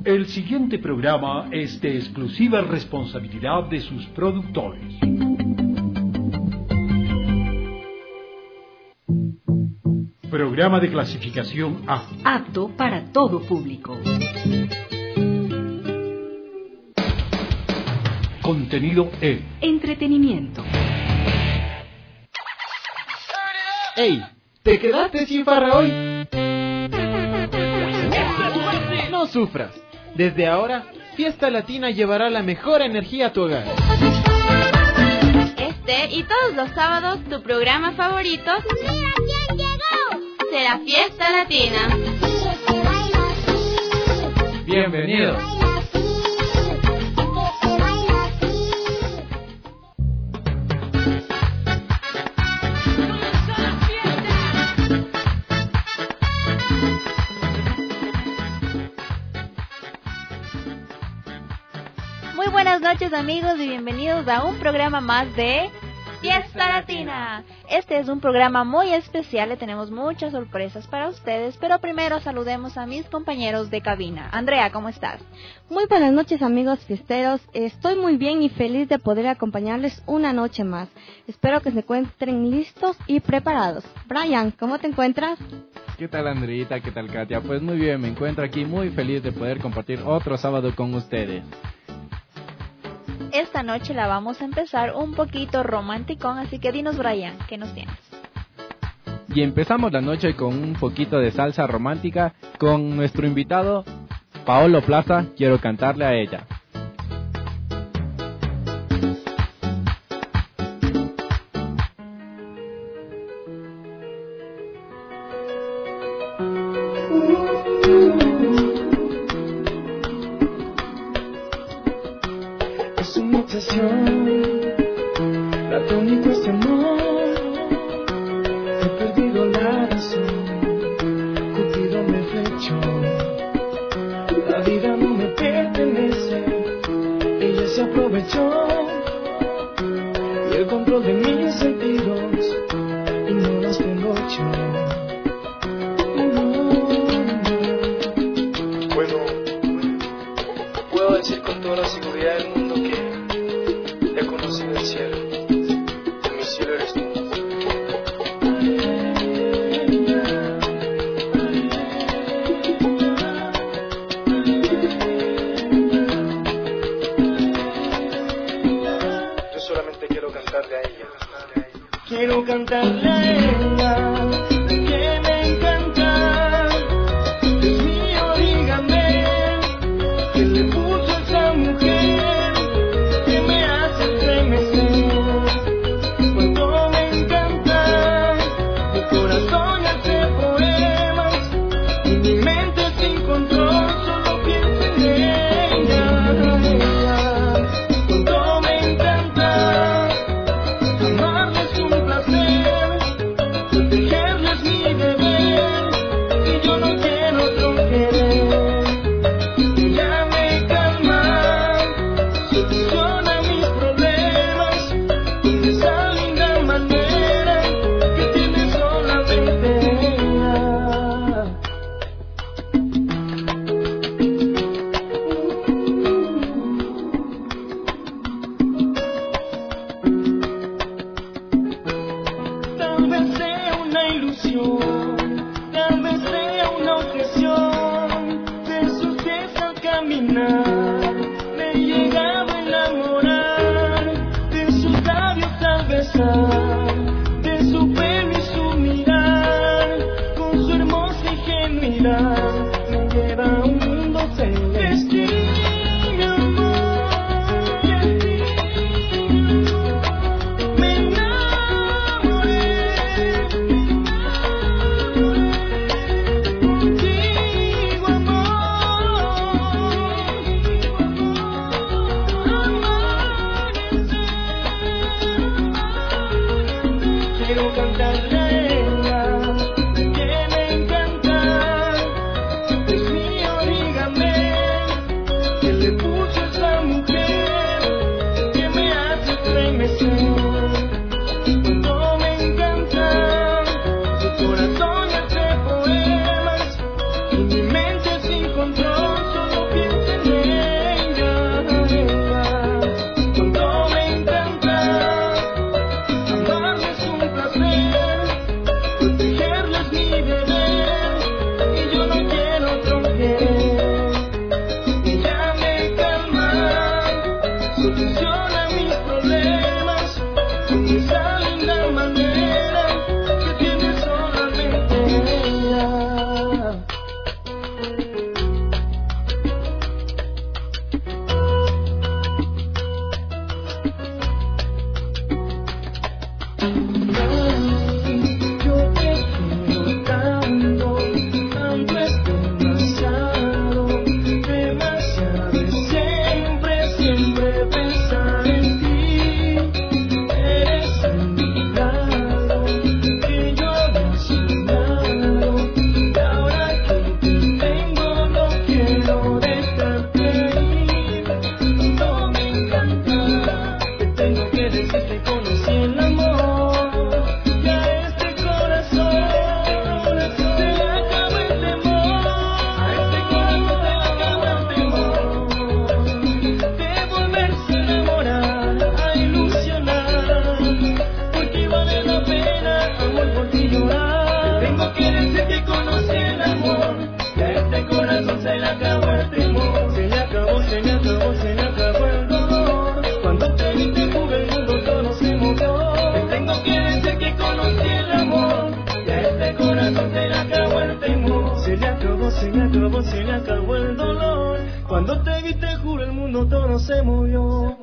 El siguiente programa es de exclusiva responsabilidad de sus productores. Programa de clasificación A. Apto para todo público. Contenido E. Entretenimiento. ¡Ey! ¿Te quedaste sin farra hoy? No sufras. Desde ahora, Fiesta Latina llevará la mejor energía a tu hogar. Este y todos los sábados, tu programa favorito... ¡Mira quién llegó! Será Fiesta Latina. Bienvenidos. Muy buenas noches, amigos, y bienvenidos a un programa más de Fiesta Latina. Este es un programa muy especial, le tenemos muchas sorpresas para ustedes, pero primero saludemos a mis compañeros de cabina. Andrea, ¿cómo estás? Muy buenas noches, amigos fiesteros. Estoy muy bien y feliz de poder acompañarles una noche más. Espero que se encuentren listos y preparados. Brian, ¿cómo te encuentras? ¿Qué tal, Andreita? ¿Qué tal, Katia? Pues muy bien, me encuentro aquí muy feliz de poder compartir otro sábado con ustedes. Esta noche la vamos a empezar un poquito romanticón, así que dinos, Brian, ¿qué nos tienes? Y empezamos la noche con un poquito de salsa romántica con nuestro invitado, Paolo Plaza. Quiero cantarle a ella. Platónico este amor, he perdido la razón, Cupido me flechó, la vida no me pertenece, ella se aprovechó, y el control de mis sentidos, y no los tengo yo. Bueno, puedo decir con toda la seguridad del mundo que he conocido el cielo, y mi cielo eres tú. Yo solamente quiero cantarle a ella. Quiero cantarle a ella, que me encanta. Dios mío, dígame, ¿qué le puso a esa mujer? Quiero cantarle a ella, que me encanta. nuevo se le acabó el dolor. Cuando te vi te juro el mundo todo se movió.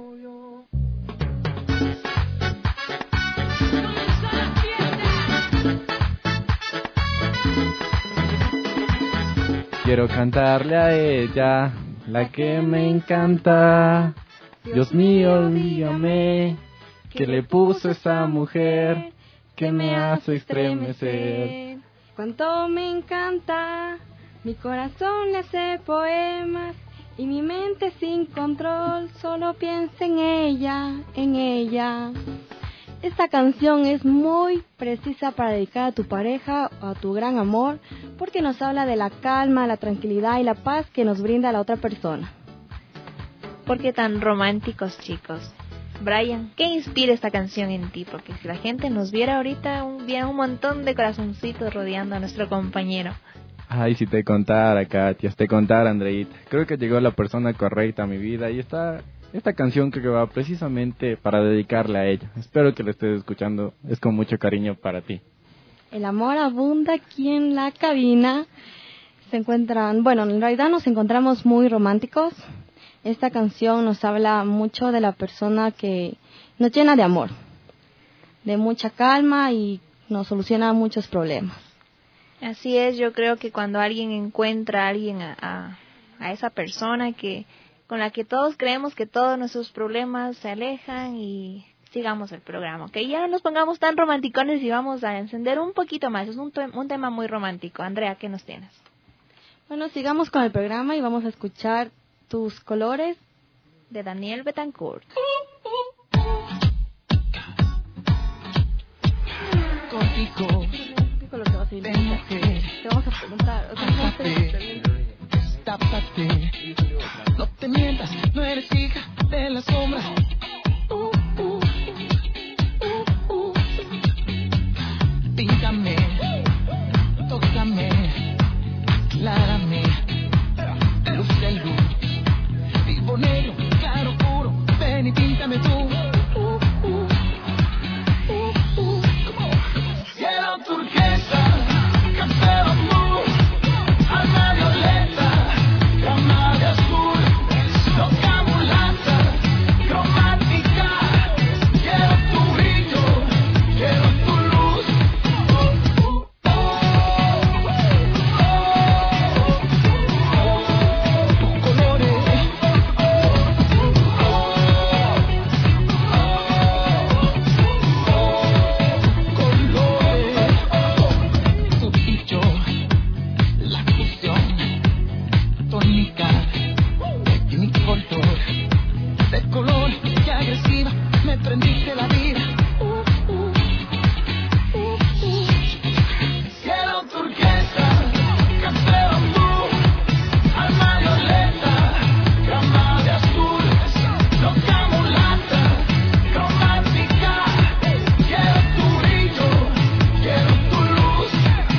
Quiero cantarle a ella, la que me encanta. Dios mío, dígame, ¿qué le puso esa mujer que me hace estremecer? Cuánto me encanta, mi corazón le hace poemas y mi mente sin control solo piensa en ella, en ella. Esta canción es muy precisa para dedicar a tu pareja o a tu gran amor, porque nos habla de la calma, la tranquilidad y la paz que nos brinda la otra persona. ¿Por qué tan románticos, chicos? Brian, ¿qué inspira esta canción en ti? Porque si la gente nos viera ahorita, viera un montón de corazoncitos rodeando a nuestro compañero. Ay, si te contara, Katia, si te contara, Andreita. Creo que llegó la persona correcta a mi vida y esta canción creo que va precisamente para dedicarle a ella. Espero que la estés escuchando, es con mucho cariño para ti. El amor abunda aquí en la cabina. En realidad nos encontramos muy románticos. Esta canción nos habla mucho de la persona que nos llena de amor, de mucha calma y nos soluciona muchos problemas. Así es, yo creo que cuando alguien encuentra a esa persona con la que todos creemos que todos nuestros problemas se alejan y sigamos el programa, ¿ok? Ya no nos pongamos tan romanticones y vamos a encender un poquito más. Es un tema muy romántico. Andrea, ¿qué nos tienes? Bueno, sigamos con el programa y vamos a escuchar Tus colores de Daniel Betancourt. Contigo, de mujer, te vamos a preguntar. Tápate, no te mientas, no eres hija de la sombra. Píntame, tócame, aclárame, luz de luz, vivo negro, claro puro, ven y píntame tú. Cielo turquesa, café bambú, alma violeta, cama de azul, loca mulata, cromática, quiero tu brillo, quiero tu luz. Tus colores, tu brillo, la fusión tónica de mi color, de color y agresiva, me prendiste la vida. Cielo turquesa, café bambú, alma violeta, cama de azul, loca mulata, cromática, quiero tu brillo, quiero tu luz.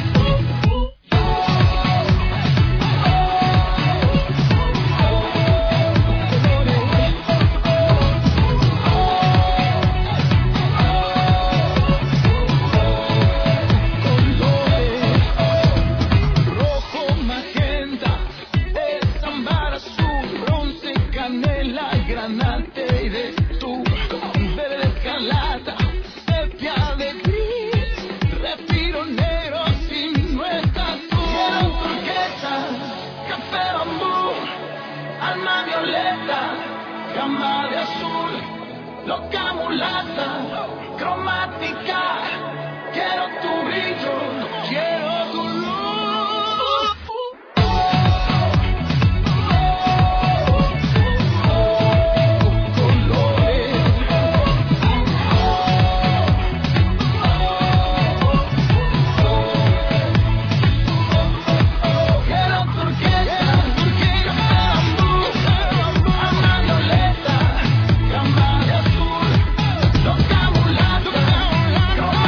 Rojo, magenta, es ámbar azul, bronce, canela, granate y de tu verde escarlata, sepia de gris, respiro negro si no estás tú. Cielo turquesa, café bambú, alma violeta, cama de azul, loca mulata, cromática, quiero tu brillo, quiero tu luz. Colores, quiero turquesa, bambú, alma violeta, cama de azul, loca mulata, cromática.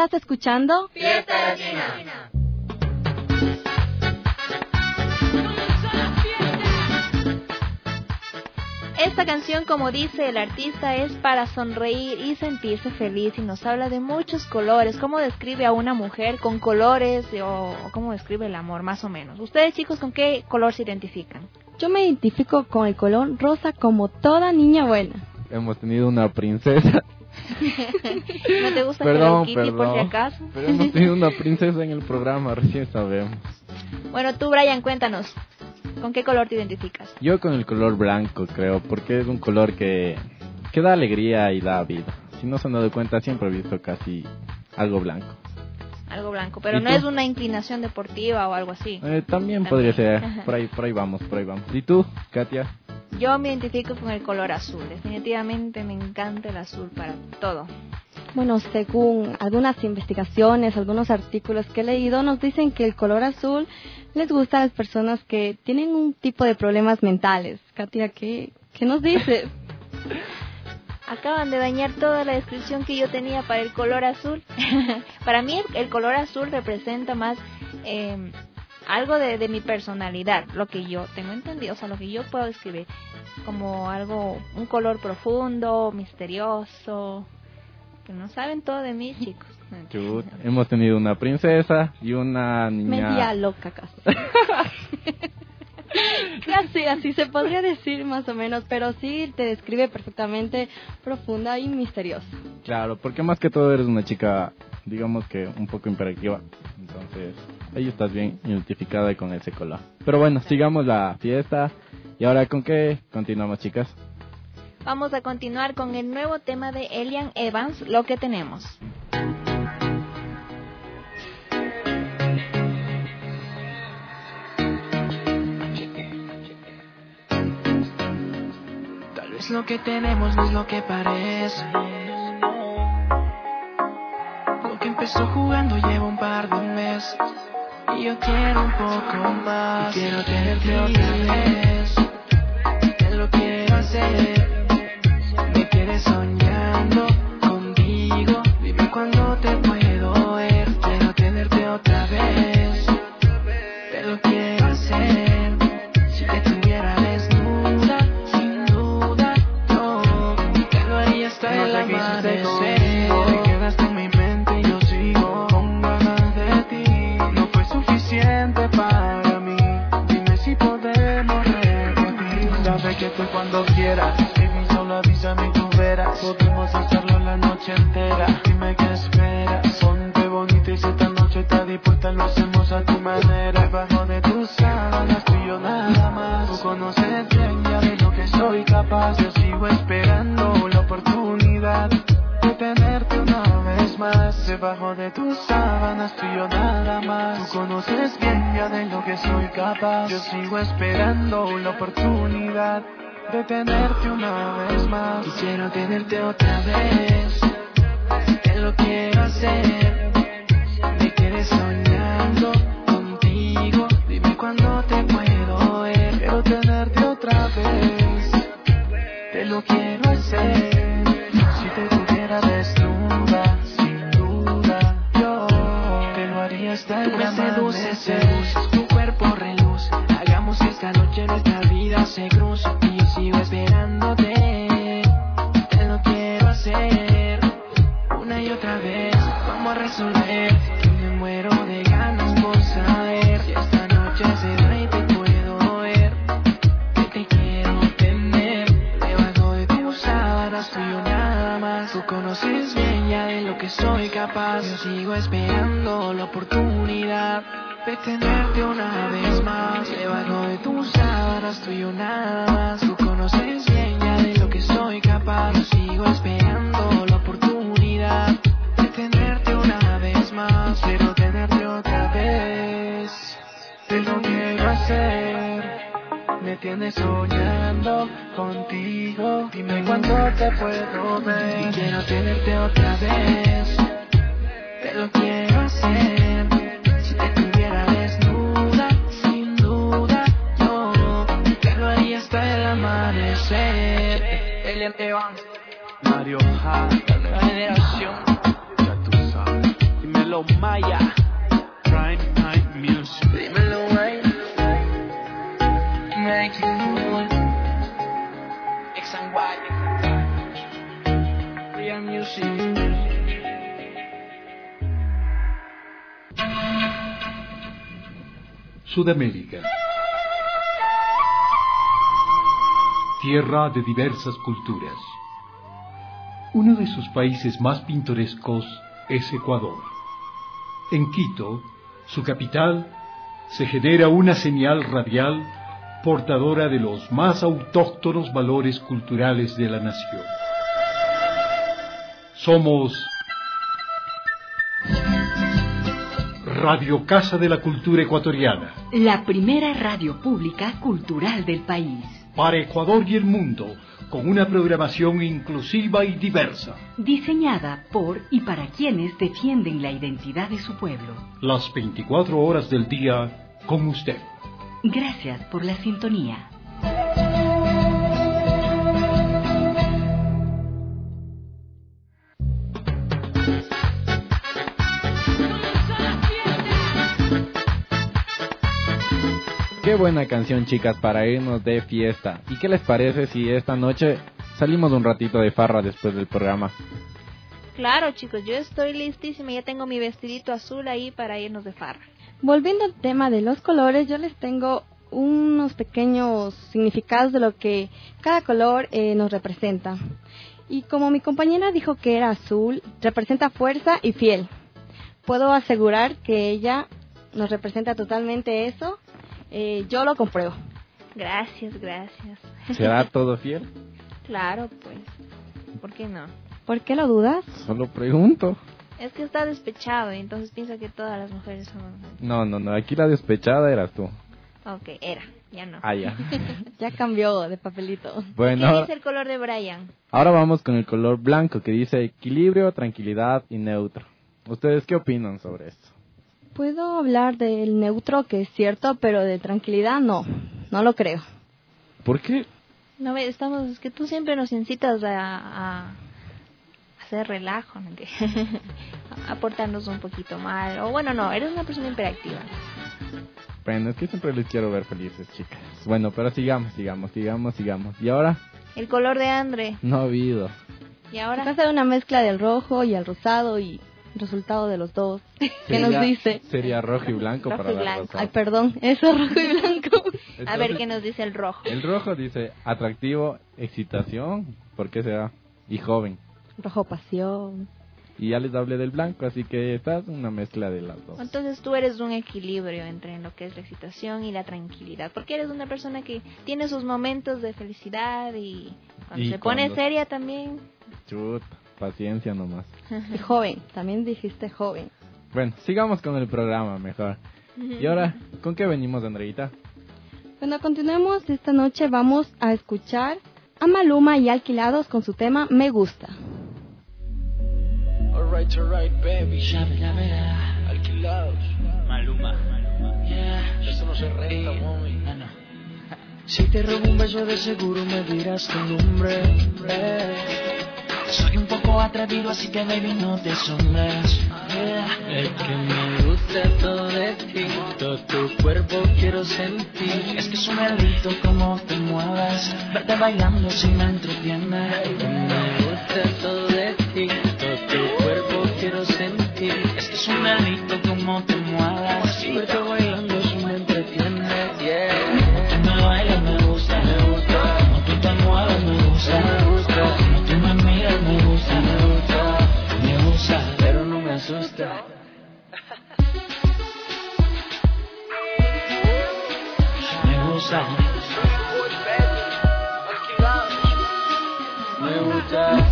Estás escuchando Fiesta Latina. Esta canción, como dice el artista, es para sonreír y sentirse feliz y nos habla de muchos colores. ¿Cómo describe a una mujer con colores o cómo describe el amor, más o menos? Ustedes, chicos, ¿con qué color se identifican? Yo me identifico con el color rosa como toda niña buena. Hemos tenido una princesa. ¿No te gusta Perdón, Hello Kitty por si acaso? Pero hemos tenido una princesa en el programa, recién sabemos. Bueno, tú, Brian, cuéntanos. ¿Con qué color te identificas? Yo con el color blanco, creo, porque es un color que da alegría y da vida. Si no se han dado cuenta, siempre he visto casi algo blanco. Algo blanco, pero no tú? es una inclinación deportiva o algo así. También podría ser, por ahí vamos. ¿Y tú, Katia? Yo me identifico con el color azul. Definitivamente me encanta el azul para todo. Bueno, según algunas investigaciones, algunos artículos que he leído, nos dicen que el color azul les gusta a las personas que tienen un tipo de problemas mentales. Katia, ¿qué nos dices? Acaban de dañar toda la descripción que yo tenía para el color azul. Para mí el color azul representa más algo de mi personalidad, lo que yo tengo entendido, o sea, lo que yo puedo describir como un color profundo, misterioso, que no saben todo de mí, chicos. Chut, hemos tenido una princesa y una niña... Media loca casi. Casi, así se podría decir más o menos, pero sí te describe perfectamente profunda y misteriosa. Claro, porque más que todo eres una chica, digamos que un poco hiperactiva, entonces ahí estás bien identificada con ese color. Pero bueno, sigamos la fiesta. ¿Y ahora con qué continuamos, chicas? Vamos a continuar con el nuevo tema de Elian Evans, Lo que tenemos. Lo que tenemos no es lo que parece. Lo que empezó jugando lleva un par de meses. Y yo quiero un poco más. Y quiero tenerte otra vez. Te lo quiero hacer. Me quedé soñando contigo. Dime cuándo te puedo ver. Quiero tenerte otra vez. Te lo quiero hacer. Si te tuviera desnuda, sin duda, yo te lo haría hasta el amanecer. Te quedaste en mi mente y yo sigo con ganas de ti. No fue suficiente para mí. Dime si podemos repetir. Sabes que estoy cuando quieras. Baby, solo avísame y tú verás. Podemos hacerlo la noche entera. Dime qué esperas. Ponte bonita y si esta noche está dispuesta lo hacemos a tu manera. Debajo de tus sábanas tú y yo nada más. Tú conoces bien ya de lo que soy capaz. Yo sigo esperando la oportunidad de tenerte una vez más. Debajo de tus sábanas tú y yo nada más. Tú conoces bien ya de lo que soy capaz. Yo sigo esperando la oportunidad de tenerte una vez más. Quisiera tenerte otra vez. Te lo quiero hacer. Me quedé soñando contigo. Dime cuándo te puedo ver. Quiero tenerte otra vez. Te lo quiero hacer. Si te tuviera desnuda, sin duda, yo te lo haría hasta el amanecer. Tú me seduces, tu cuerpo reluce. Hagamos que esta noche nuestra vida se cruce. Y yo sigo esperándote. Te lo quiero hacer. Una y otra vez, vamos a resolver. Yo me muero de ganas por saber si esta noche se da y te puedo ver. Que te quiero tener debajo de tus sábanas, tú y yo nada más. Tú conoces bien ya de lo que soy capaz. Yo sigo esperando la oportunidad de tenerte una vez más. Debajo de tus sábanas, tú y yo nada más. Tú conoces bien ya de lo que soy capaz. Yo sigo esperando la oportunidad de tenerte una vez más. Quiero tenerte otra vez. Te lo quiero hacer. Me tienes soñando contigo. Dime cuándo te puedo ver. Y quiero tenerte otra vez. Te lo quiero hacer. Si te tuviera desnuda, sin duda, yo te lo haría hasta el amanecer. Elian Evans, Mario Ha, la nueva generación. Ya tú sabes. Dímelo Maya, Prime Time Music. Dímelo Maya, make you move. X and Y, Real Music. Sudamérica. Tierra de diversas culturas. Uno de sus países más pintorescos es Ecuador. En Quito, su capital, se genera una señal radial portadora de los más autóctonos valores culturales de la nación. Somos Radio Casa de la Cultura Ecuatoriana. La primera radio pública cultural del país. Para Ecuador y el mundo, con una programación inclusiva y diversa. Diseñada por y para quienes defienden la identidad de su pueblo. Las 24 horas del día con usted. Gracias por la sintonía. Qué buena canción, chicas, para irnos de fiesta. ¿Y qué les parece si esta noche salimos un ratito de farra después del programa? Claro, chicos, yo estoy listísima. Ya tengo mi vestidito azul ahí para irnos de farra. Volviendo al tema de los colores, yo les tengo unos pequeños significados de lo que cada color nos representa. Y como mi compañera dijo que era azul, representa fuerza y fiel. Puedo asegurar que ella nos representa totalmente eso. Yo lo compruebo. Gracias, gracias. ¿Será todo fiel? Claro, pues. ¿Por qué no? ¿Por qué lo dudas? Solo pregunto. Es que está despechado y entonces piensa que todas las mujeres son... No, aquí la despechada eras tú. Ok, era, ya no. Ah, ya. Ya cambió de papelito. Bueno, ¿Qué dice el color de Brian? ahora vamos con el color blanco que dice equilibrio, tranquilidad y neutro. ¿Ustedes qué opinan sobre esto? Puedo hablar del neutro, que es cierto, pero de tranquilidad no lo creo. ¿Por qué? No, es que tú siempre nos incitas a hacer relajo, ¿no? A portarnos un poquito mal. O bueno, no, eres una persona hiperactiva. Bueno, es que siempre les quiero ver felices, chicas. Bueno, pero sigamos. ¿Y ahora? El color de Andre. No ha habido. ¿Y ahora? Va a ser una mezcla del rojo y el rosado y el resultado de los dos. ¿Qué nos dice? Sería rojo y blanco Rojo para y la blanco. rosa. Ay, perdón, eso es rojo y blanco. A ver qué nos dice el rojo. El rojo dice atractivo, excitación, ¿por qué será? Y joven. Rojo pasión. Y ya les hablé del blanco, así que estás una mezcla de las dos. Entonces tú eres un equilibrio entre lo que es la excitación y la tranquilidad, porque eres una persona que tiene sus momentos de felicidad y cuando se pone seria también. Chut, paciencia nomás. Y joven, también dijiste joven. Bueno, sigamos con el programa mejor. Y ahora, ¿con qué venimos, Andreita? Cuando continuemos esta noche vamos a escuchar a Maluma y Alquilados con su tema Me Gusta. Alright, baby. Ya verá. Alquilados. Maluma. Yeah. Eso no se renta, mami. No. Si te robo un beso de seguro me dirás tu nombre. Soy un poco atrevido, así que baby no te asombres. Es que me gusta todo de ti, todo tu cuerpo quiero sentir. Es que es un delito como te muevas, verte bailando si me entretiene. Me gusta todo de ti, todo tu cuerpo quiero sentir. Es que es un delito como te muevas, verte bailando si me entretiene. Como tú me bailas me gusta, como tú te mueves me gusta, como tú me miras me gusta, pero no me asusta. Me gusta. Me gusta.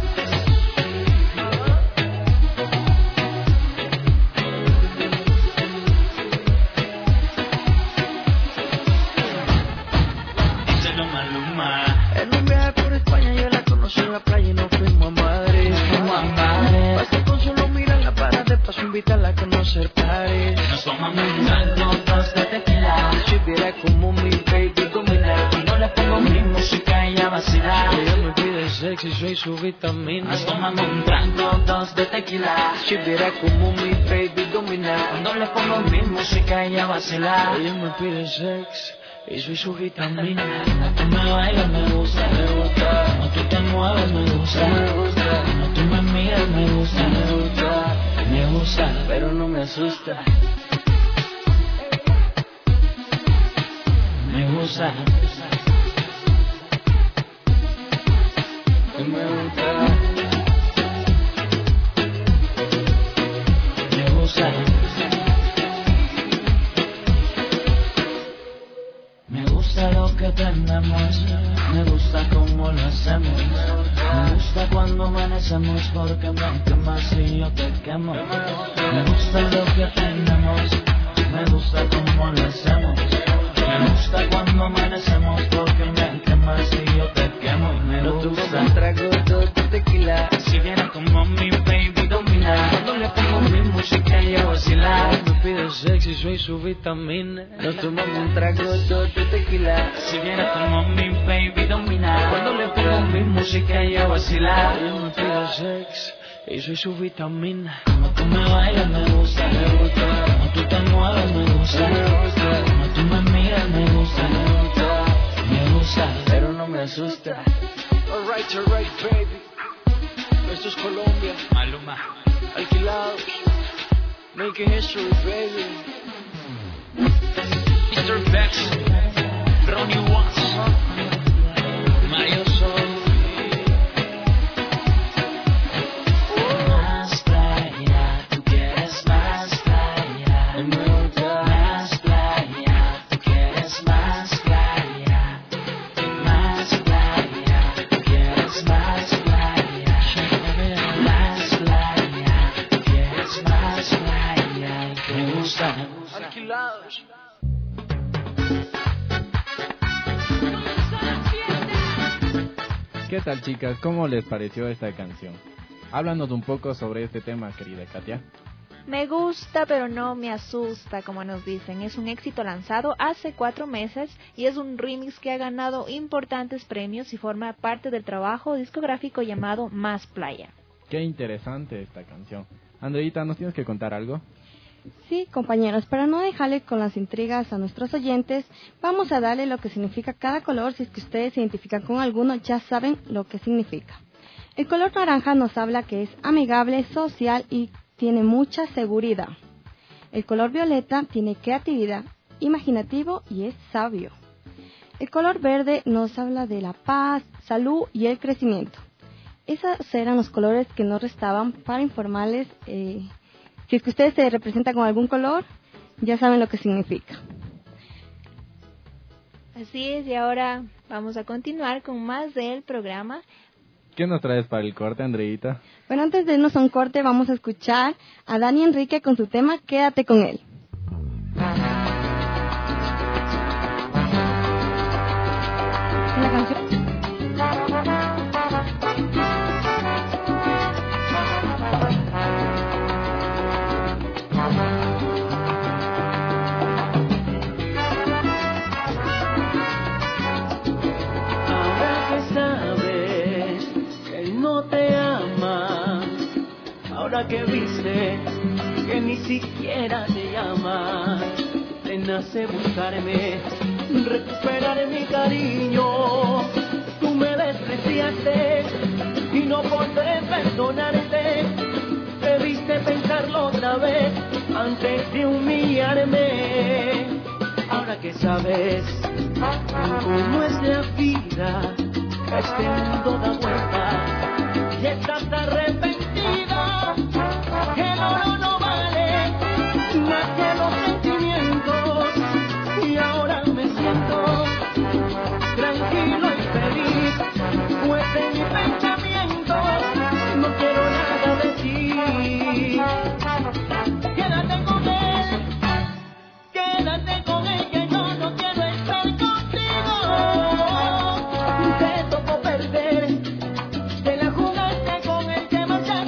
Díselo Maluma. En un viaje por España yo la conocí en la playa y nos fuimos a Madrid. Basta con solo mirarla para de paso invitarla a conocer París. Nos tomamos unas notas de tequila. Si viera como mi baby domina y no le le pongo mi música y ella vacila. Ella me pide sexy, soy su vitamina. Nos tomamos un trago, 2 de tequila. Si viera como mi baby domina. Cuando le pongo mi música ella vacila. Ella me pide sex y soy su vitamina. No tú me bailas, me gusta, Me gusta, no tú te mueves, me gusta, me gusta, no tú me miras, me gusta, me gusta, me gusta, pero no me asusta. me gusta, Me gusta, me gusta. Me gusta lo que tenemos, me gusta cómo lo hacemos. Me gusta cuando amanecemos porque me quemas y yo te quemo. Me gusta lo que tenemos, me gusta cómo lo hacemos. Me gusta cuando amanecemos porque me quemas y yo te quemo. Y me no tuvo gusta un trago, 2 de tequila. si viera como mi baby domina. Cuando le pongo mi música ella vacila. Me pide sexy, soy su vitamina. Nos tomamos un trago, 2 de tequila. Si viera como mi baby domina. Cuando le pongo mi música ella vacila. Ella me pide sex y soy su vitamina. Como tú me bailas me gusta, como tú te mueves me gusta, como tú me miras me gusta, me gusta, pero no me asusta. Alright, baby. Esto es Colombia, Maluma, alquilados. Making history, baby. Mr. Bex, Ronnie Watts, Mario Sol. Más playa, tú quieres más playa. Más playa, tú quieres más playa. Más playa, tú quieres más playa. Más playa, tú quieres más playa. Me gusta. Alquilados. ¿Qué tal, chicas? ¿Cómo les pareció esta canción? Háblanos un poco sobre este tema, querida Katia. Me gusta, pero no me asusta, como nos dicen. Es un éxito lanzado hace 4 meses y es un remix que ha ganado importantes premios y forma parte del trabajo discográfico llamado Más Playa. Qué interesante esta canción. Andreita, ¿nos tienes que contar algo? Sí, compañeros, para no dejarle con las intrigas a nuestros oyentes, vamos a darle lo que significa cada color. Si es que ustedes se identifican con alguno, ya saben lo que significa. El color naranja nos habla que es amigable, social y tiene mucha seguridad. El color violeta tiene creatividad, imaginativo y es sabio. El color verde nos habla de la paz, salud y el crecimiento. Esos eran los colores que nos restaban para informarles. Si es que ustedes se representan con algún color, ya saben lo que significa. Así es, y ahora vamos a continuar con más del programa. ¿Qué nos traes para el corte, Andreita? Bueno, antes de irnos a un corte, vamos a escuchar a Dani Enrique con su tema Quédate con él. La canción... Ahora que viste que ni siquiera te llama, te nace buscarme, recuperar mi cariño. Tú me despreciaste y no podré perdonarte. Debiste pensarlo otra vez antes de humillarme. Ahora que sabes cómo es la vida, este mundo da vuelta y estás arrepentida, que el oro no vale más que los sentimientos, y ahora me siento tranquilo y feliz, pues en mi pensamiento no quiero nada de ti. Quédate con él, que yo no quiero estar contigo. Te tocó perder, te la jugaste con el que más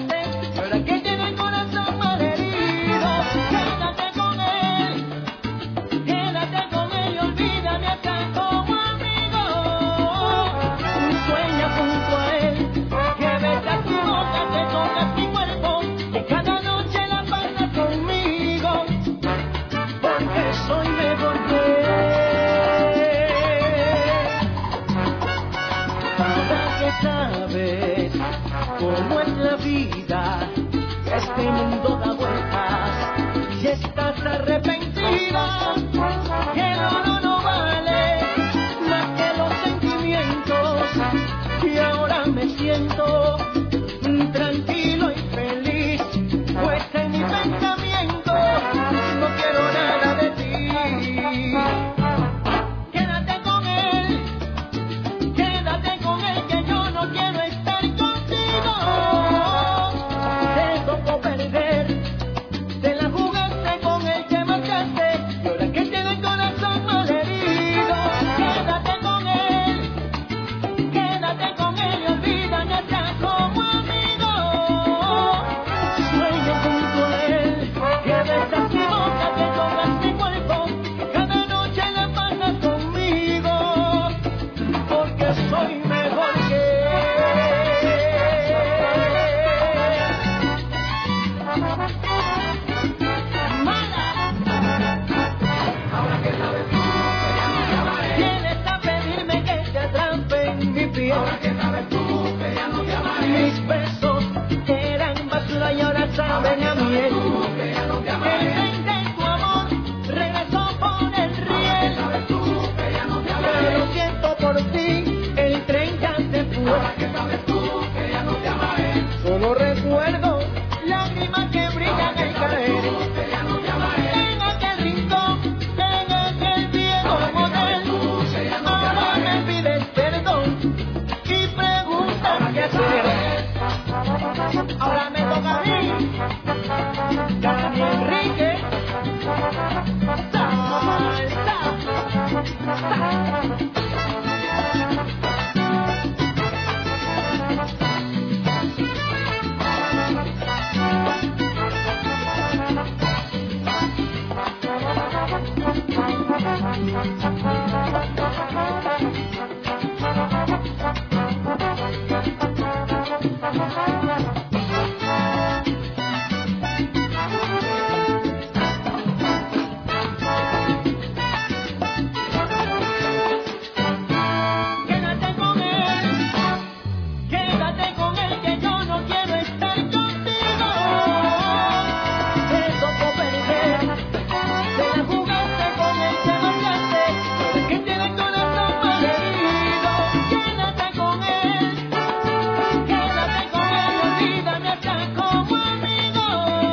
que el oro no vale más que los sentimientos, y ahora me siento tranquilo y feliz, pues en mi pensamiento no quiero nada de ti. Quédate con él, que yo no quiero estar contigo. Te tocó perder, te la jugaste con el que marcaste, y ahora que tiene el corazón malherido. Quédate con él y olvídate atrás como amigo. Sueño junto a él, que besas mi boca, que tocas mi cuerpo, cada noche la pasas conmigo, porque soy mejor que él. Mala. Ahora que sabes tú, vienes a pedirme que te atrape en mi piel. Ahora que sabes tú, que ya no te amaré. Mis besos eran basura y ahora saben a miel. El tren de tu amor regresó por el riel. Pero siento por ti, el tren ya se fue. Solo recuerdo lágrimas que brillan al caer. En aquel rincón, en aquel viejo motel. Ahora me pides perdón y preguntas qué hacer. Ahora me toca a mí, Dani Enrique. Salsa. Quédate con él, que yo no quiero estar contigo. Te tocó perder, te la jugaste con el que marcaste, que tiene el corazón malherido. Quédate con él, olvídame hasta como amigo.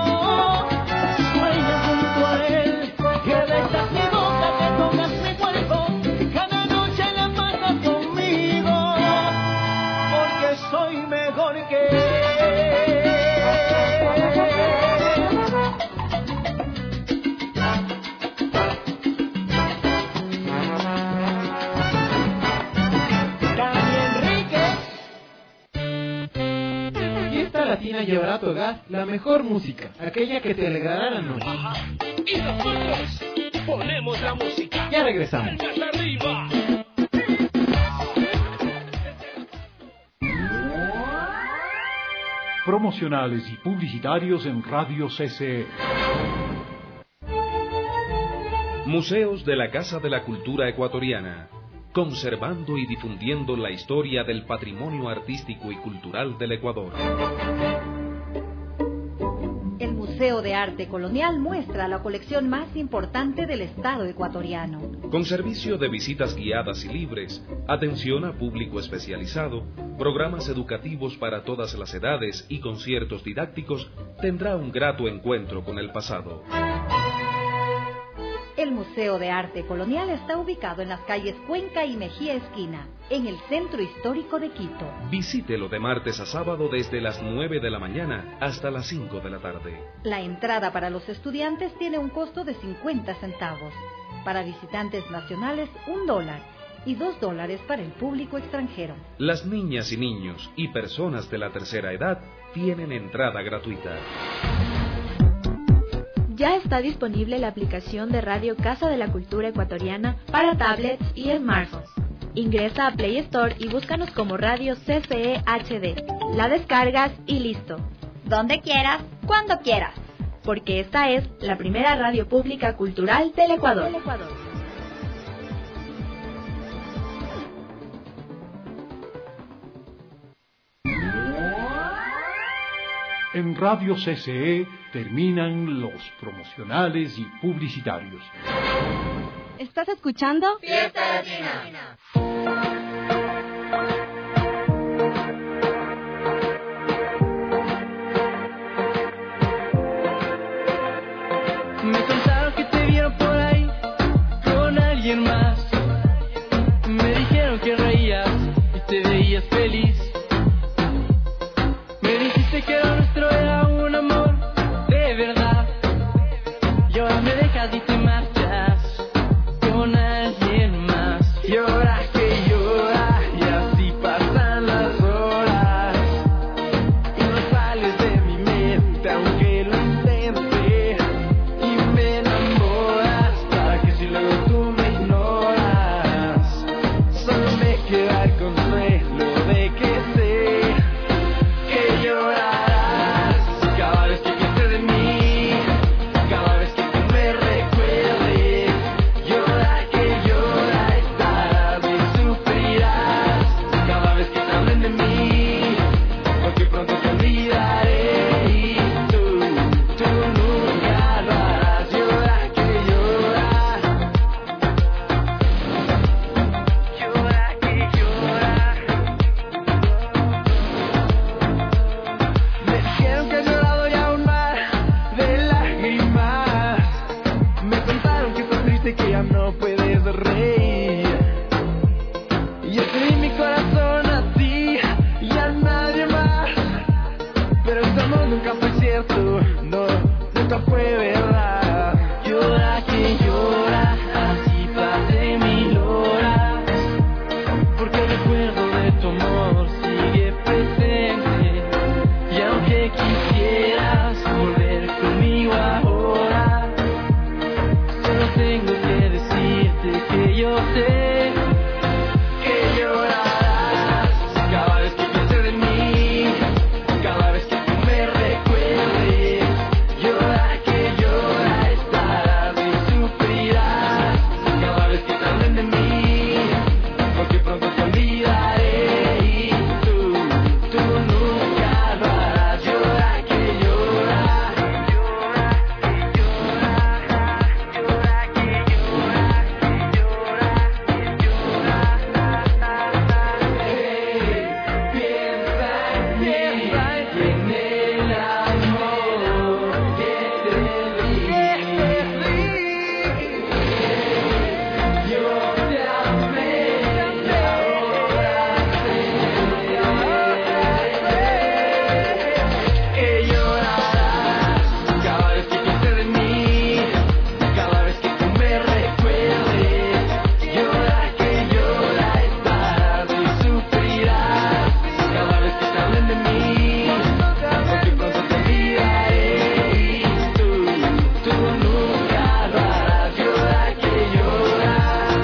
Sueña junto a él, que besas mi boca, que tocas mi cuerpo, cada noche la pasas conmigo, porque soy mejor que él. Dani Enrique. Fiesta Latina llevará a tu hogar la mejor música, aquella que te alegrará la noche. Y nosotros ponemos la música. Ya regresamos. ¡Hasta arriba! Promocionales y publicitarios en Radio CC. Museos de la Casa de la Cultura Ecuatoriana, conservando y difundiendo la historia del patrimonio artístico y cultural del Ecuador. El Museo de Arte Colonial muestra la colección más importante del Estado ecuatoriano. Con servicio de visitas guiadas y libres, atención a público especializado, programas educativos para todas las edades y conciertos didácticos, tendrá un grato encuentro con el pasado. El Museo de Arte Colonial está ubicado en las calles Cuenca y Mejía Esquina, en el centro histórico de Quito. Visítelo de martes a sábado desde las 9 de la mañana hasta las 5 de la tarde. La entrada para los estudiantes tiene un costo de 50 centavos. Para visitantes nacionales, $1 y $2 para el público extranjero. Las niñas y niños y personas de la tercera edad tienen entrada gratuita. Ya está disponible la aplicación de Radio Casa de la Cultura Ecuatoriana para tablets y smartphones. Ingresa a Play Store y búscanos como Radio CCE HD. La descargas y listo. Donde quieras, cuando quieras. Porque esta es la primera radio pública cultural del Ecuador. En Radio CCE terminan los promocionales y publicitarios. ¿Estás escuchando? Fiesta Latina. Me contaron que te vieron por ahí con alguien más. Me dijeron que reías y te veías feliz. Me dijiste que lo nuestro era un amor de verdad. Y ahora me dejas y te marchas con alguien más. Y ahora que llora y así pasan las horas y no sales de mi mente aunque lo intente. Y me enamoras para que si luego tú me ignoras, solo me queda el consuelo de que sé que llorarás cada vez que pienses de mí, cada vez que tú me recuerdes. Llora que llora estarás y sufrirás cada vez que te hablen de mí, porque pronto te olvidaré y tú nunca lo harás. Llora que llora, llora que llora. Me dijeron que has llorado ya un mar de lágrimas. Me contaron que estás triste, que ya no puedes reír. Y yo te di mi corazón a ti y a nadie más. Pero este amor nunca fue cierto, no, nunca fue verdad. Llora que llora, así pasé 1000 horas, porque el recuerdo de tu amor sigue presente. Y aunque quisieras volver conmigo ahora, solo tengo que decirte que yo sé que llorarás cada vez que pienses de mí, cada vez que tú me recuerdes. Llora que llora estarás y sufrirás cada vez que te hablen de mí, porque pronto te olvidaré y tú nunca lo harás. Llora que llora, llora que llora, llora que llora, piensa en el amor que te di. Yo te amé y ahora sé que llorarás cada vez que pienses de mí, cada vez que tú me recuerdes. Llora que llora estarás y sufrirás cada vez que te hablen de mí, porque pronto te olvidaré y tú nunca lo harás. Llora que llora.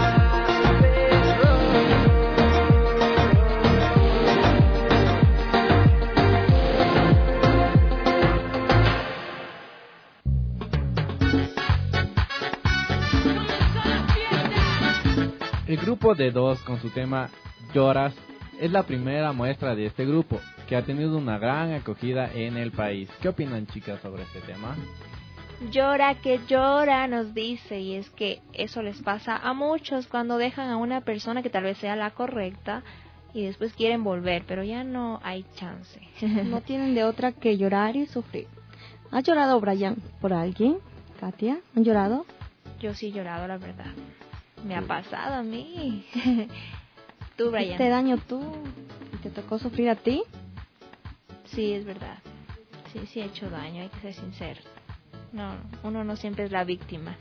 El grupo de dos con su tema Lloras es la primera muestra de este grupo, que ha tenido una gran acogida en el país. ¿Qué opinan, chicas, sobre este tema? Llora que llora, nos dice, y es que eso les pasa a muchos cuando dejan a una persona que tal vez sea la correcta y después quieren volver, pero ya no hay chance. No tienen de otra que llorar y sufrir. ¿Has llorado, Brian, por alguien? Katia, ¿han llorado? Yo sí he llorado, la verdad. Me ha pasado a mí. Tú, Brian. ¿Te daño tú? ¿Y te tocó sufrir a ti? Sí, es verdad. Sí he hecho daño, hay que ser sincero. No, uno no siempre es la víctima.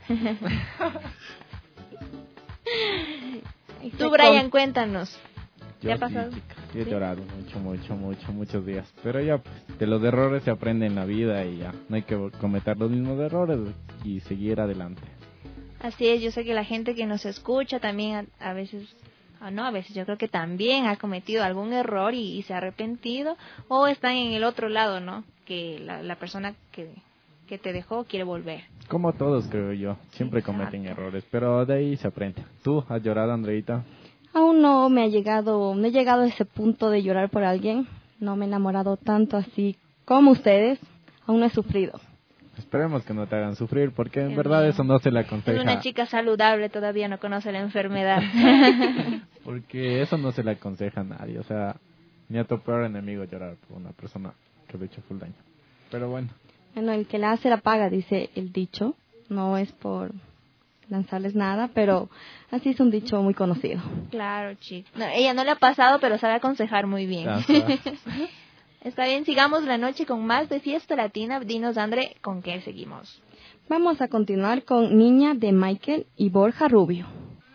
Tú, Brian, cuéntanos. ¿Te ha pasado? Sí, chica, sí he llorado muchos días. Pero ya, pues, de los errores se aprende en la vida y ya, no hay que cometer los mismos errores y seguir adelante. Así es, yo sé que la gente que nos escucha también a veces, no a veces, yo creo que también ha cometido algún error y se ha arrepentido, o están en el otro lado, ¿no? Que la persona que te dejó quiere volver. Como todos, creo yo, siempre cometen errores, pero de ahí se aprende. ¿Tú has llorado, Andreita? Aún no he llegado a ese punto de llorar por alguien. No me he enamorado tanto así como ustedes, aún no he sufrido. Esperemos que no te hagan sufrir, porque en Qué verdad bien. eso no se le aconseja. Es una chica saludable, todavía no conoce la enfermedad. Porque eso no se le aconseja a nadie. O sea, ni a tu peor enemigo llorar por una persona que le ha hecho full daño. Pero bueno. Bueno, el que la hace la paga, dice el dicho. No es por lanzarles nada, pero así es un dicho muy conocido. Claro, chico. No, ella no le ha pasado, pero sabe aconsejar muy bien. Está bien, sigamos la noche con más de Fiesta Latina. Dinos, André, ¿con qué seguimos? Vamos a continuar con Niña de Michael y Borja Rubio.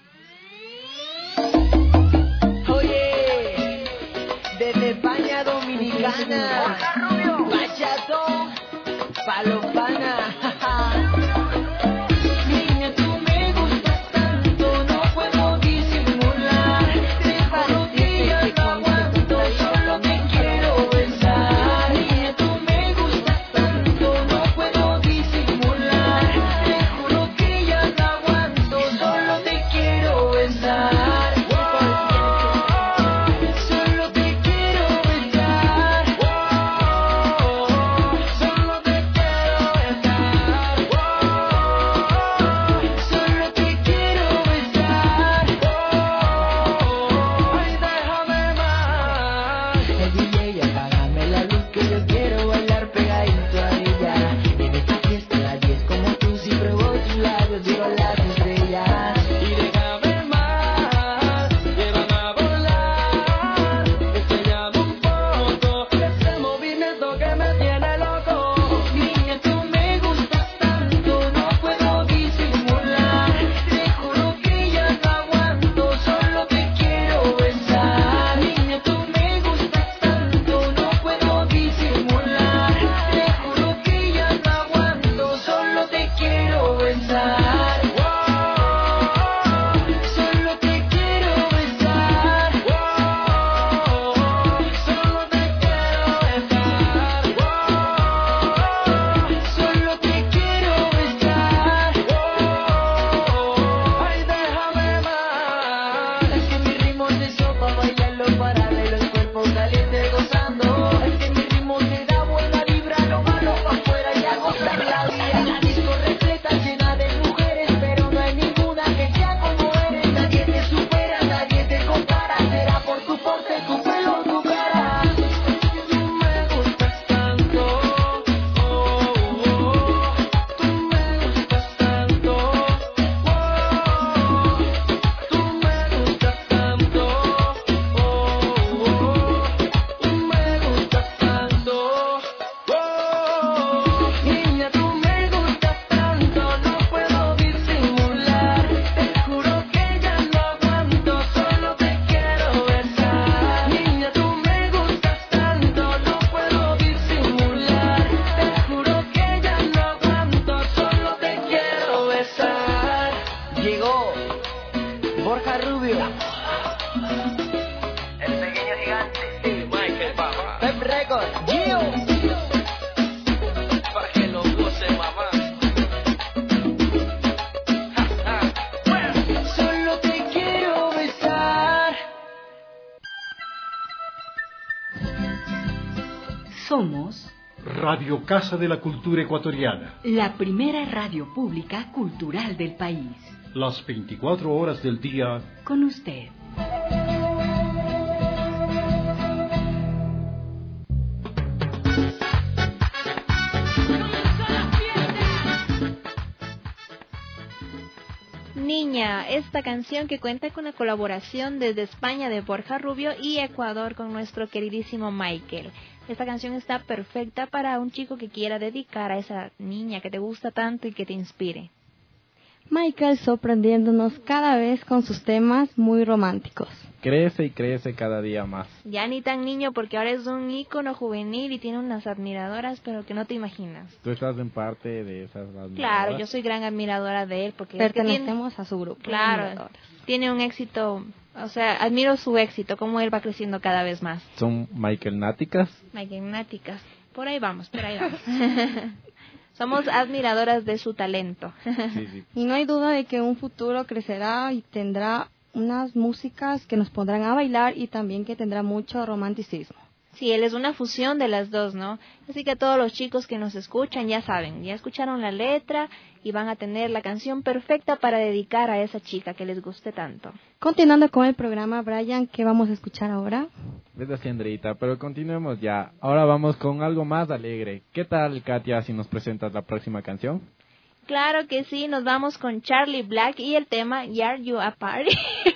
Oye, desde España Dominicana, Bachatón, Palopana. Niña, tú me gustas tanto, no puedo disimular. Juro que ya no aguanto, solo te quiero besar. Niña, tú me gustas tanto, no puedo disimular. Te juro que ya no aguanto, solo te quiero besar. Solo te quiero besar. Solo te quiero besar. Solo te quiero besar. Ay, déjame más. El DJ, apágame la luz que yo quiero bailar pegadito a ella. En esta fiesta a las 10 como tú, si pruebo tus labios, digo las estrellas. Y déjame más, llévame a volar. Enséñame un poco ese movimiento que me tiene loco. Niña, tú me gustas tanto, no puedo disimular. Te juro que ya no aguanto, solo te quiero besar. Niña, tú me gustas tanto, no puedo disimular. Te juro que ya no aguanto, solo te quiero besar. Solo te quiero besar. Solo te quiero besar. Solo te quiero besar. Ay, déjame más. Es que mi ritmo te sopa, bailarlo para ver los cuerpos calientes gozando. Es que mi ritmo te da buena vibra, lo malo pa' afuera y a gozar la vida. La disco repleta llena de mujeres, pero no hay ninguna que sea como eres. Nadie te supera, nadie te compara. Será por tu porte, tu pelo, tu cara. Tú me gustas tanto, oh, oh, oh. Tú me gustas tanto, oh. Tú me gustas tanto, oh, oh. Tú me gustas tanto, oh. Niña, tú me gustas tanto, no puedo disimular. Te juro que ya no aguanto, solo te quiero besar. Niña, tú me gustas tanto, no puedo disimular. Te juro que ya no aguanto, solo te quiero besar. Llegó Borja Rubio, el pequeño gigante, Michael Papa, Pep Record, Gio, para que lo goce mamá. Solo te quiero besar. Somos Radio Casa de la Cultura Ecuatoriana. la primera radio pública cultural del país. Las 24 horas del día. Con usted. Niña, esta canción que cuenta con la colaboración desde España de Borja Rubio y Ecuador con nuestro queridísimo Michael. Esta canción está perfecta para un chico que quiera dedicar a esa niña que te gusta tanto y que te inspire. Michael sorprendiéndonos cada vez con sus temas muy románticos. Crece y crece cada día más. Ya ni tan niño porque ahora es un ícono juvenil y tiene unas admiradoras, pero que no te imaginas. Tú estás en parte de esas admiradoras. Claro, yo soy gran admiradora de él porque es que pertenecemos a su grupo. Claro, tiene un éxito, o sea, admiro su éxito, cómo él va creciendo cada vez más. ¿Son Michael Náticas? Michael Náticas, por ahí vamos. Somos admiradoras de su talento. Sí. Y no hay duda de que en un futuro crecerá y tendrá unas músicas que nos pondrán a bailar y también que tendrá mucho romanticismo. Sí, él es una fusión de las dos, ¿no? Así que todos los chicos que nos escuchan ya saben, ya escucharon la letra y van a tener la canción perfecta para dedicar a esa chica que les guste tanto. Continuando con el programa, Brian, ¿qué vamos a escuchar ahora? Es así, Andreita, pero continuemos ya. Ahora vamos con algo más alegre. ¿Qué tal, Katia, si nos presentas la próxima canción? Claro que sí, nos vamos con Charlie Black y el tema Are You a Party?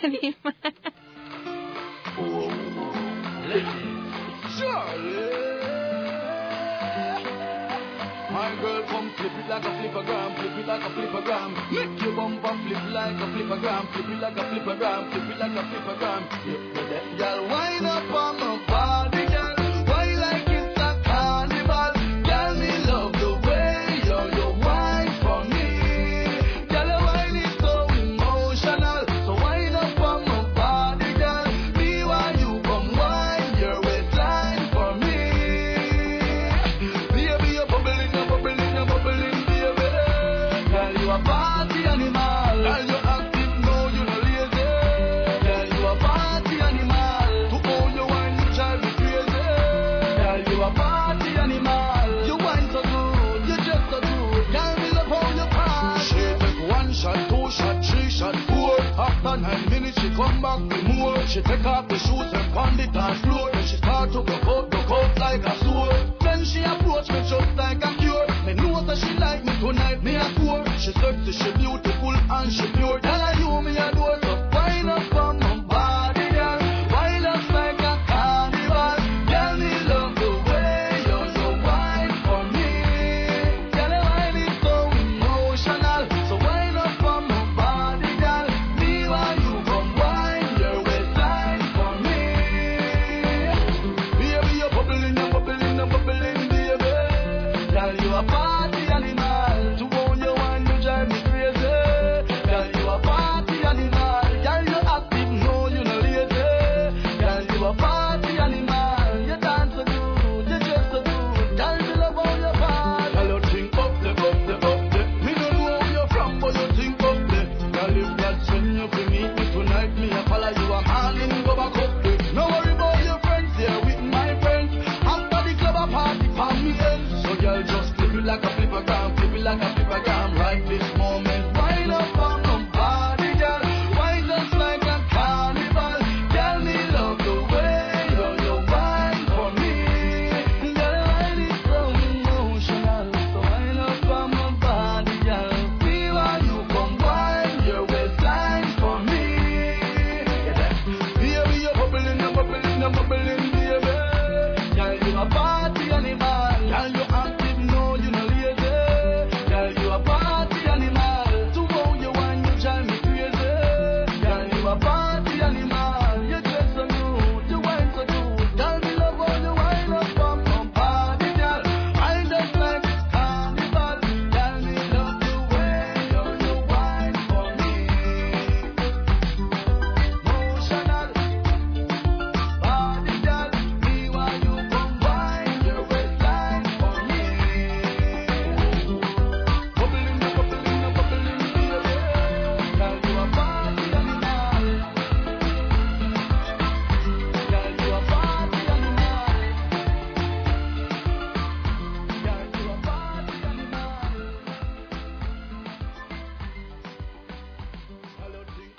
My girl, come flip it like a flippergram, flip it like a flippergram. Make your bumper flip like a flippergram, flip it like a flippergram, flip it like a flippergram. Yeah, girl, wind up on my body, girl. Why like it's a carnival? Girl, me love the way you wine for me. Girl, your wine is so emotional, so wind up on my body, girl. Me while you come wine your waistline for me. Baby, you're bubbling, baby. Girl, you a party animal. Girl, you active, no, you no lazy. Girl, you a party animal. To own your wine, you drive me crazy. Girl, you a party animal. You wine so good, you dress so good. Girl, me love how you party. She take 1 shot, 2 shot, 3 shot, 4. After 9 minutes, she come back with more. She take off the shoes and pound it on floor. Then she start to go out like a sword. Then she approach me just like a cure. Me know that she like me tonight, me a score. She sexy, she beautiful and she pure. Tell you me adore, so wind up on my body, girl. Wind up like a carnival. Girl, me love the way you wine for me. Girl, your wine is so emotional, so wind up on my body, girl. Me while you come wine your waistline for me. Baby, you're bubbling, baby. Girl, you a party animal. To own your wine, you drive me crazy. Girl, you a party animal. Girl, you active, no, you no lazy. Girl, you a party animal. You dance so good, you dress so good. Girl, you love how you party. Girl, you think up there. Me don't know where you're from, but you think up there. Girl, if God send you to meet me tonight, me a follow you a morning, go back up there. No worry about your friends, here with my friends. After the club, a party for me then. So girl, just flip it like a flippergram, flip it like a flippergram. Right this moment, wind up on my body, girl. Wind just like a carnival. Girl, me love the way you wine for me. Girl, your wine is so emotional, so wind up on my body, girl. Me while you come wine your waistline for me. Baby, you're bubbling, baby. Girl, you a party animal. Girl, you active, no, you no lazy. Girl, you a party animal. To how you wine, you drive me crazy. Girl, you a party animal. You dress so good, you wine so good. Girl, me love how you wine up on my body, girl. I just like it's carnival. Girl, me love the way you wine for me. Emotional body, girl. Me while you come wine your waistline for me. Bubbling, baby. Girl, you a party animal. Girl, you a party animal. Girl, you a party animal. Hello, G.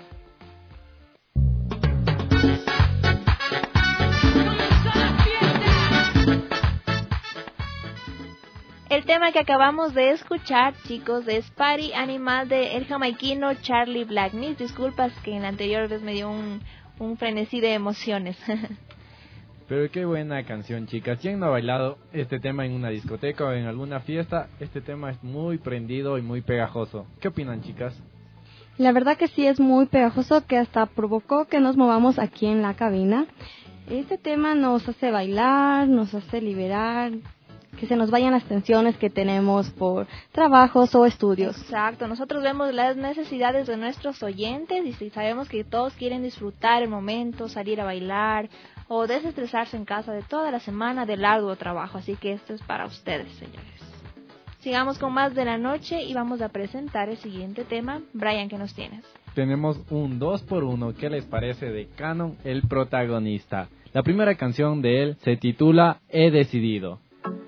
El tema que acabamos de escuchar, chicos, es Party Animal de el jamaiquino Charlie Black. Mis disculpas que en la anterior vez me dio un frenesí de emociones. Pero qué buena canción, chicas. ¿Quién no ha bailado este tema en una discoteca o en alguna fiesta? Este tema es muy prendido y muy pegajoso. ¿Qué opinan, chicas? La verdad que sí es muy pegajoso, que hasta provocó que nos movamos aquí en la cabina. Este tema nos hace bailar, nos hace liberar, que se nos vayan las tensiones que tenemos por trabajos o estudios. Exacto, nosotros vemos las necesidades de nuestros oyentes y si sabemos que todos quieren disfrutar el momento, salir a bailar o desestresarse en casa de toda la semana del arduo trabajo. Así que esto es para ustedes, señores. Sigamos con más de la noche y vamos a presentar el siguiente tema. Brian, ¿qué nos tienes? Tenemos un 2x1, ¿qué les parece de Canon, el protagonista? La primera canción de él se titula He Decidido.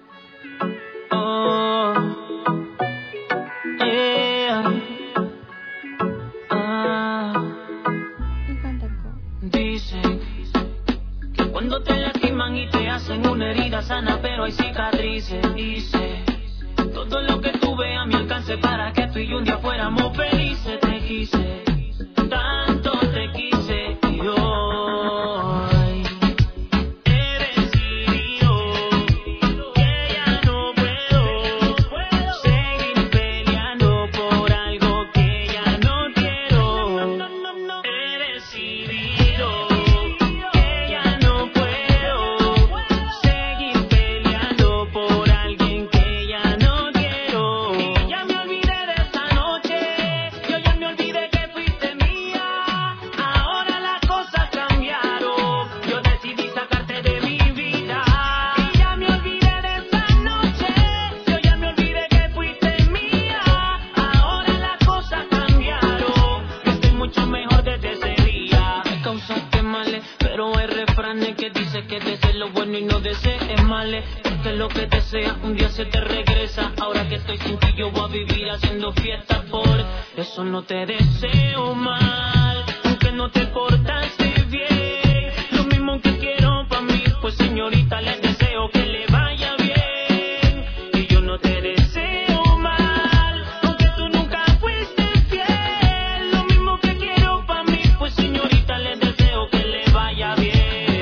Dicen que cuando te lastiman y te hacen una herida sana, pero hay cicatrices. Hice todo lo que tuve a mi alcance para que tú y yo un día fuéramos felices. Te quise, tanto te quise, y hoy he decidido que ya no puedo seguir peleando por algo que ya no quiero. He decidido que ya no puedo seguir peleando por alguien que ya no quiero. Y ya me olvidé de esa noche, yo ya me olvidé que fuiste mía. Ahora las cosas cambiaron, yo decidí sacarte de mi vida. Y ya me olvidé de esa noche, yo ya me olvidé que fuiste mía. Ahora las cosas cambiaron, yo estoy mucho mejor desde ese día. Me causaste males, pero hay refranes que dice que desees lo bueno y no desees males, porque lo que deseas un día se te regresa. Ahora que estoy sin ti yo voy a vivir haciendo fiesta, por eso no te deseo mal, aunque no te portaste bien. Lo mismo que quiero pa' mí, pues señorita les deseo que le vaya bien. Y yo no te deseo mal, aunque tú nunca fuiste fiel. Lo mismo que quiero pa' mí, pues señorita les deseo que le vaya bien.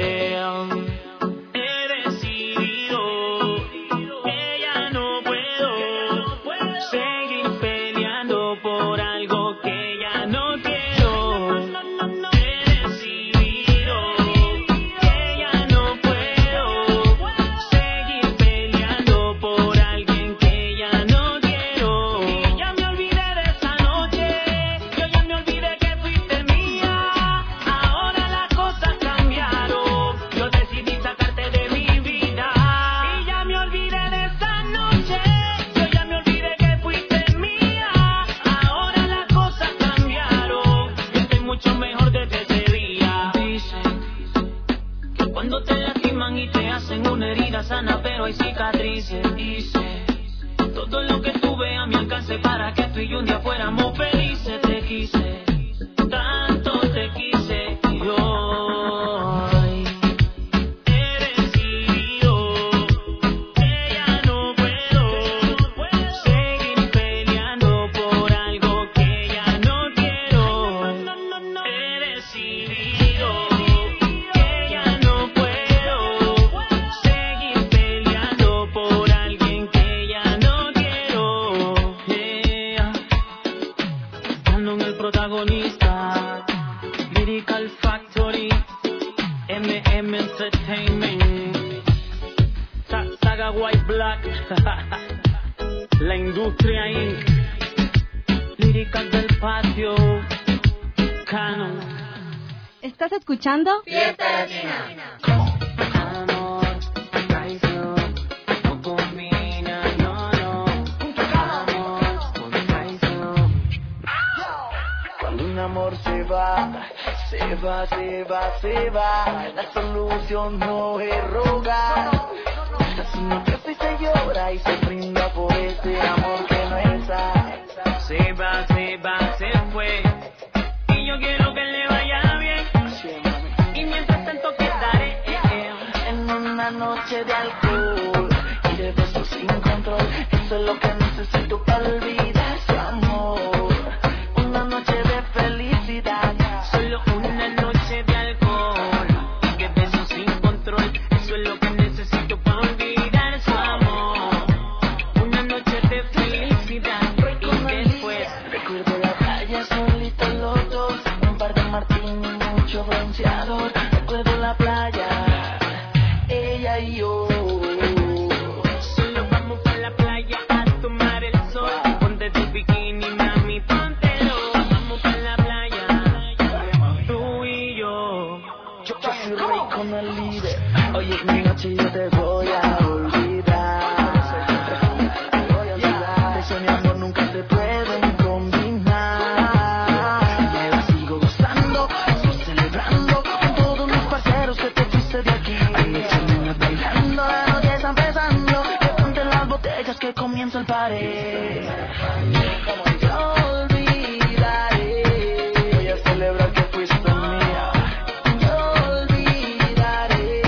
He decidido que ya no puedo seguir peleando por algo que ya no quiero. He decidido que ya no puedo seguir peleando por alguien que ya no quiero. Y ya me olvidé de esa noche, yo ya me olvidé que fuiste mía. Ahora las cosas cambiaron, yo decidí sacarte de mi vida. Y ya me olvidé de esa noche, yo ya me olvidé que fuiste mía. Ahora las cosas cambiaron, yo estoy mucho mejor desde ese día. Dicen que cuando te lastiman y te hacen una herida sana, pero hay cicatrices. Hice todo lo que tuve a mi alcance para que tú y yo un día fuéramos felices. Te quise, tanto te quise, y hoy he decidido que ya no puedo seguir peleando por algo que ya no quiero. He decidido que ya no puedo seguir peleando por alguien que ya no quiero. Ando en el protagonista, Lyrical Factory, MM Entertainment, Saga White Black, La Industria Inc., Lyrical del Patio, Canon. ¿Estás escuchando? Fiesta Latina. Amor, traición, no combina, no. Amor, traición. Cuando un amor se va, la solución no es rogar. Se nota y se llora y se brinda por este amor que no está. Se va, se fue, y yo quiero que le vaya bien. Y mientras tanto quedaré en una noche de alcohol y de besos sin control. Eso es lo que necesito para olvidar su amor. Una noche de felicidad, solo una noche de alcohol y de besos sin control. Eso es lo que necesito para olvidar su amor. Una noche de felicidad y después recuerdo la playa solitos los dos, un par de martini y mucho bronceador. Recuerdo la playa, ella y yo. Solo vamos a la playa a tomar el sol. Ponte que comienza el party. Yo olvidaré, voy a celebrar que fuiste mía. Yo olvidaré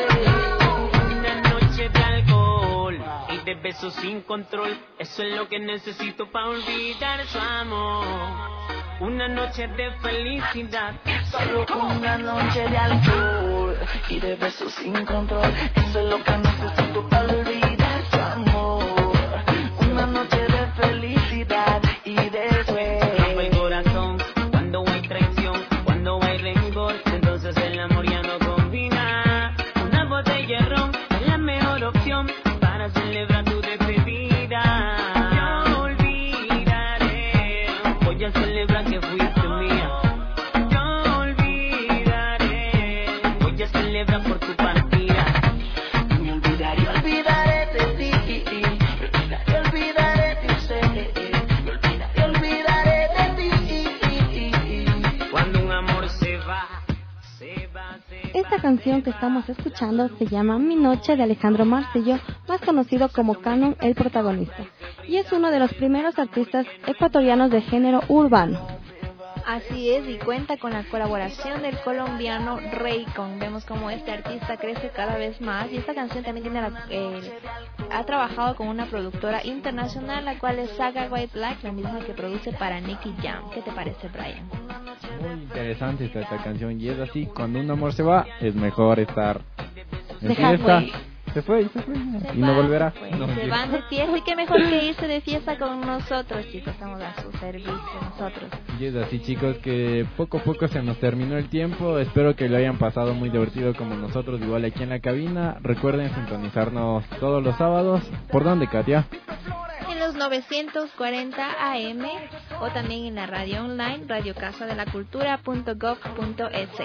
una noche de alcohol y de besos sin control. Eso es lo que necesito para olvidar su amor. Una noche de felicidad, solo una noche de alcohol y de besos sin control. Eso es lo que necesito para olvidar su amor. Una noche de felicidad y de sueño. Rompe el corazón cuando hay traición, cuando hay rencor, entonces el amor ya no combina. Una botella de ron es la mejor opción para celebrar tu despedida. Yo olvidaré, voy a celebrar que fuiste mía. Yo olvidaré, voy a celebrar por tu partida. Me olvidaré, olvidaré de ti. Me olvidaré de usted. Me olvidaré de ti. Cuando un amor se va, se va, se va. Esta canción que estamos escuchando se llama Mi Noche de Alejandro Marcillo, más conocido como Canon, el protagonista, y es uno de los primeros artistas ecuatorianos de género urbano. Así es, y cuenta con la colaboración del colombiano Raycon. Vemos como este artista crece cada vez más, y esta canción también tiene ha trabajado con una productora internacional, la cual es Saga White Black, la misma que produce para Nicky Jam. ¿Qué te parece, Brian? Muy interesante esta canción, y es así, cuando un amor se va, es mejor estar en fiesta. Se fue y no volverá. Se van de fiesta, y qué mejor que irse de fiesta con nosotros, chicos. Estamos a su servicio nosotros. Y es así, chicos, que poco a poco se nos terminó el tiempo. Espero que lo hayan pasado muy divertido como nosotros, igual aquí en la cabina. Recuerden sintonizarnos todos los sábados. ¿Por dónde, Katia? En los 940 AM o también en la radio online radiocasadelacultura.gov.es.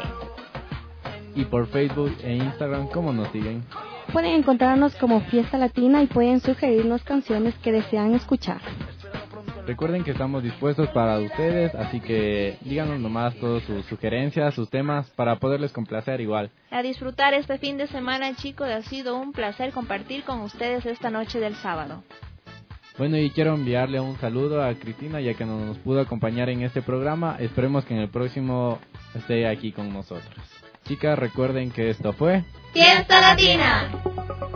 Y por Facebook e Instagram, ¿cómo nos siguen? Pueden encontrarnos como Fiesta Latina y pueden sugerirnos canciones que desean escuchar. Recuerden que estamos dispuestos para ustedes, así que díganos nomás todas sus sugerencias, sus temas, para poderles complacer igual. A disfrutar este fin de semana, chicos, ha sido un placer compartir con ustedes esta noche del sábado. Bueno, y quiero enviarle un saludo a Cristina, ya que no nos pudo acompañar en este programa. Esperemos que en el próximo esté aquí con nosotros. Chicas, recuerden que esto fue Fiesta Latina.